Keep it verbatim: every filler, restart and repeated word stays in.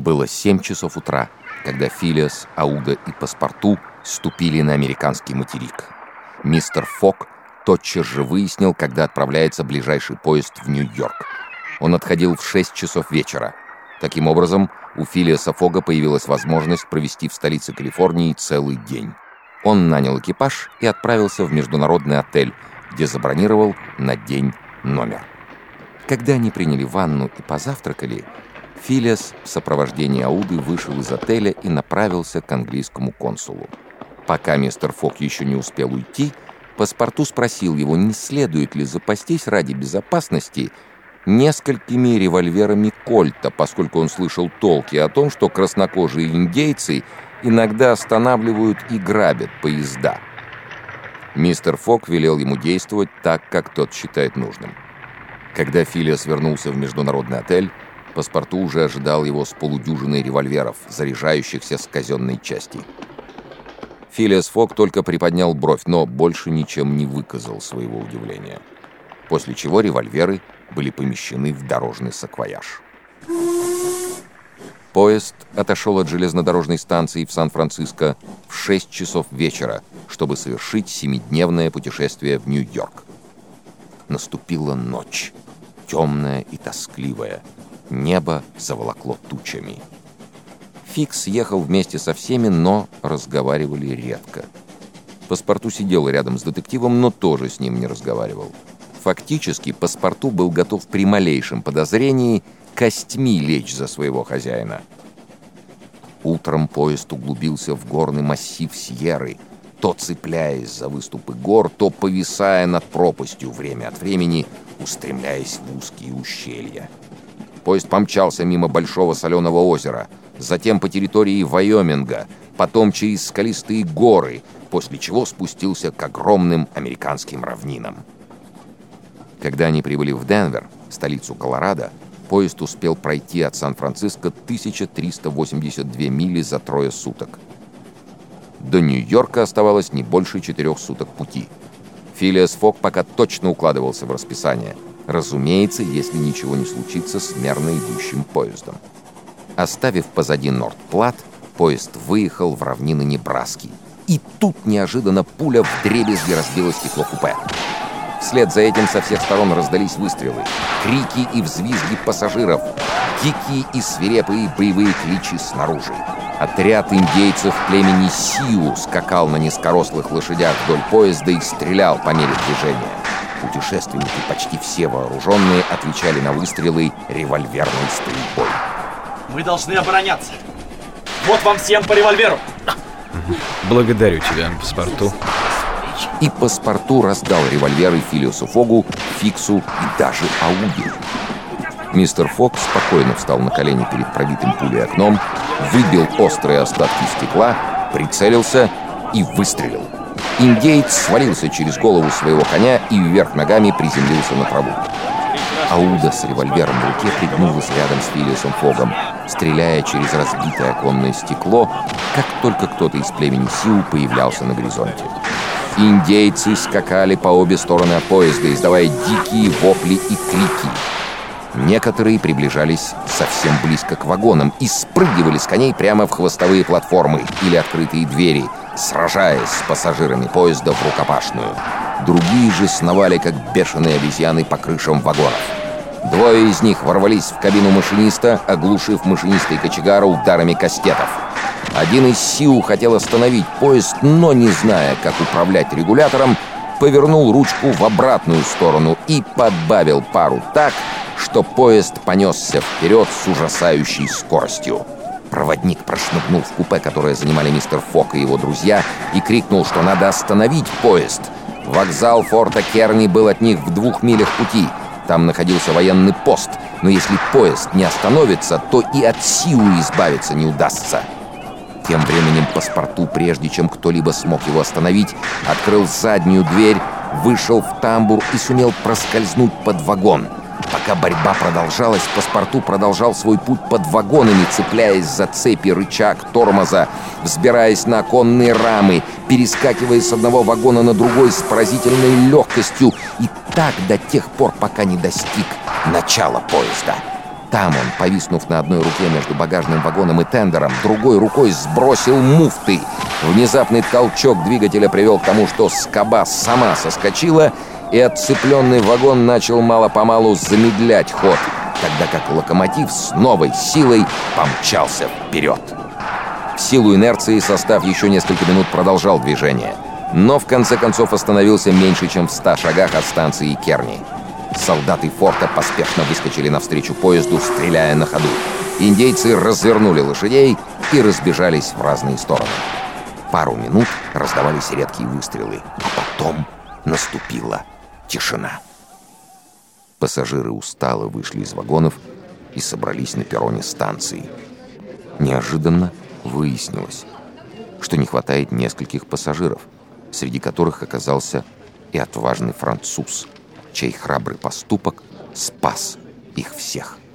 Было семь часов утра, когда Филиас, Ауда и Паспарту ступили на американский материк. Мистер Фок тотчас же выяснил, когда отправляется ближайший поезд в Нью-Йорк. Он отходил в шесть часов вечера. Таким образом, у Филиаса Фога появилась возможность провести в столице Калифорнии целый день. Он нанял экипаж и отправился в международный отель, где забронировал на день номер. Когда они приняли ванну и позавтракали, Филиас в сопровождении Ауды вышел из отеля и направился к английскому консулу. Пока мистер Фок еще не успел уйти, Паспарту спросил его, не следует ли запастись ради безопасности несколькими револьверами Кольта, поскольку он слышал толки о том, что краснокожие индейцы иногда останавливают и грабят поезда. Мистер Фок велел ему действовать так, как тот считает нужным. Когда Филиас вернулся в международный отель, Паспарту уже ожидал его с полудюжиной револьверов, заряжающихся с казенной части. Филиас Фок только приподнял бровь, но больше ничем не выказал своего удивления. После чего револьверы были помещены в дорожный саквояж. Поезд отошел от железнодорожной станции в Сан-Франциско в шесть часов вечера, чтобы совершить семидневное путешествие в Нью-Йорк. Наступила ночь, темная и тоскливая. Небо заволокло тучами. Фикс ехал вместе со всеми, но разговаривали редко. Паспарту сидел рядом с детективом, но тоже с ним не разговаривал. Фактически, Паспарту был готов при малейшем подозрении костьми лечь за своего хозяина. Утром поезд углубился в горный массив Сьерры, то цепляясь за выступы гор, то повисая над пропастью, время от времени устремляясь в узкие ущелья. Поезд помчался мимо Большого соленого озера, затем по территории Вайоминга, потом через скалистые горы, после чего спустился к огромным американским равнинам. Когда они прибыли в Денвер, столицу Колорадо, поезд успел пройти от Сан-Франциско тысячу триста восемьдесят две мили за трое суток. До Нью-Йорка оставалось не больше четырех суток пути. Филиас Фок пока точно укладывался в расписание. Разумеется, если ничего не случится с мерно идущим поездом. Оставив позади Норд-Плат, поезд выехал в равнины Небраски. И тут неожиданно пуля вдребезги разбила стекло купе. Вслед за этим со всех сторон раздались выстрелы, крики и взвизги пассажиров, дикие и свирепые боевые кличи снаружи. Отряд индейцев племени Сиу скакал на низкорослых лошадях вдоль поезда и стрелял по мере движения. Путешественники, почти все вооруженные, отвечали на выстрелы револьверной стрельбой. Мы должны обороняться. Вот вам всем по револьверу. Благодарю тебя, Паспарту. И Паспарту раздал револьверы Филиасу Фогу, Фиксу и даже Ауде. Мистер Фок спокойно встал на колени перед пробитым пулей окном, выбил острые остатки стекла, прицелился и выстрелил. Индеец свалился через голову своего коня и вверх ногами приземлился на траву. Ауда с револьвером в руке пригнулась рядом с Филиасом Фогом, стреляя через разбитое оконное стекло, как только кто-то из племени Сиу появлялся на горизонте. Индейцы скакали по обе стороны от поезда, издавая дикие вопли и крики. Некоторые приближались совсем близко к вагонам и спрыгивали с коней прямо в хвостовые платформы или открытые двери, сражаясь с пассажирами поезда в рукопашную. Другие же сновали, как бешеные обезьяны, по крышам вагонов. Двое из них ворвались в кабину машиниста, оглушив машиниста и кочегара ударами кастетов. Один из Сиу хотел остановить поезд, но, не зная, как управлять регулятором, повернул ручку в обратную сторону и подбавил пару так, что поезд понесся вперед с ужасающей скоростью. Проводник прошмыгнул в купе, которое занимали мистер Фок и его друзья, и крикнул, что надо остановить поезд. Вокзал форта Керни был от них в двух милях пути. Там находился военный пост, но если поезд не остановится, то и от Сиу избавиться не удастся. Тем временем Паспарту, прежде чем кто-либо смог его остановить, открыл заднюю дверь, вышел в тамбур и сумел проскользнуть под вагон. Пока борьба продолжалась, Паспарту продолжал свой путь под вагонами, цепляясь за цепи, рычаг, тормоза, взбираясь на оконные рамы, перескакивая с одного вагона на другой с поразительной легкостью, и так до тех пор, пока не достиг начала поезда. Там он, повиснув на одной руке между багажным вагоном и тендером, другой рукой сбросил муфты. Внезапный толчок двигателя привел к тому, что скоба сама соскочила, и отцепленный вагон начал мало-помалу замедлять ход, тогда как локомотив с новой силой помчался вперед. В силу инерции состав еще несколько минут продолжал движение, но в конце концов остановился меньше, чем в ста шагах от станции Керни. Солдаты форта поспешно выскочили навстречу поезду, стреляя на ходу. Индейцы развернули лошадей и разбежались в разные стороны. Пару минут раздавались редкие выстрелы, а потом наступила тишина. Пассажиры устало вышли из вагонов и собрались на перроне станции. Неожиданно выяснилось, что не хватает нескольких пассажиров, среди которых оказался и отважный француз, чей храбрый поступок спас их всех.